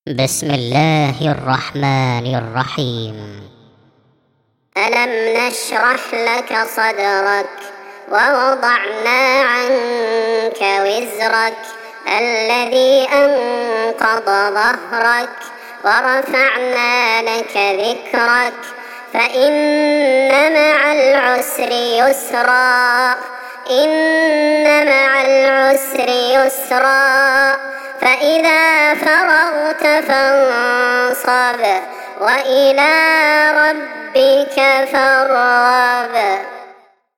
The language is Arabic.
بسم الله الرحمن الرحيم. ألم نشرح لك صدرك ووضعنا عنك وزرك الذي أنقض ظهرك ورفعنا لك ذكرك فإن مع العسر يسرا إن مع العسر يسرا فإذا فرغت فانصب وإلى ربك فارغب.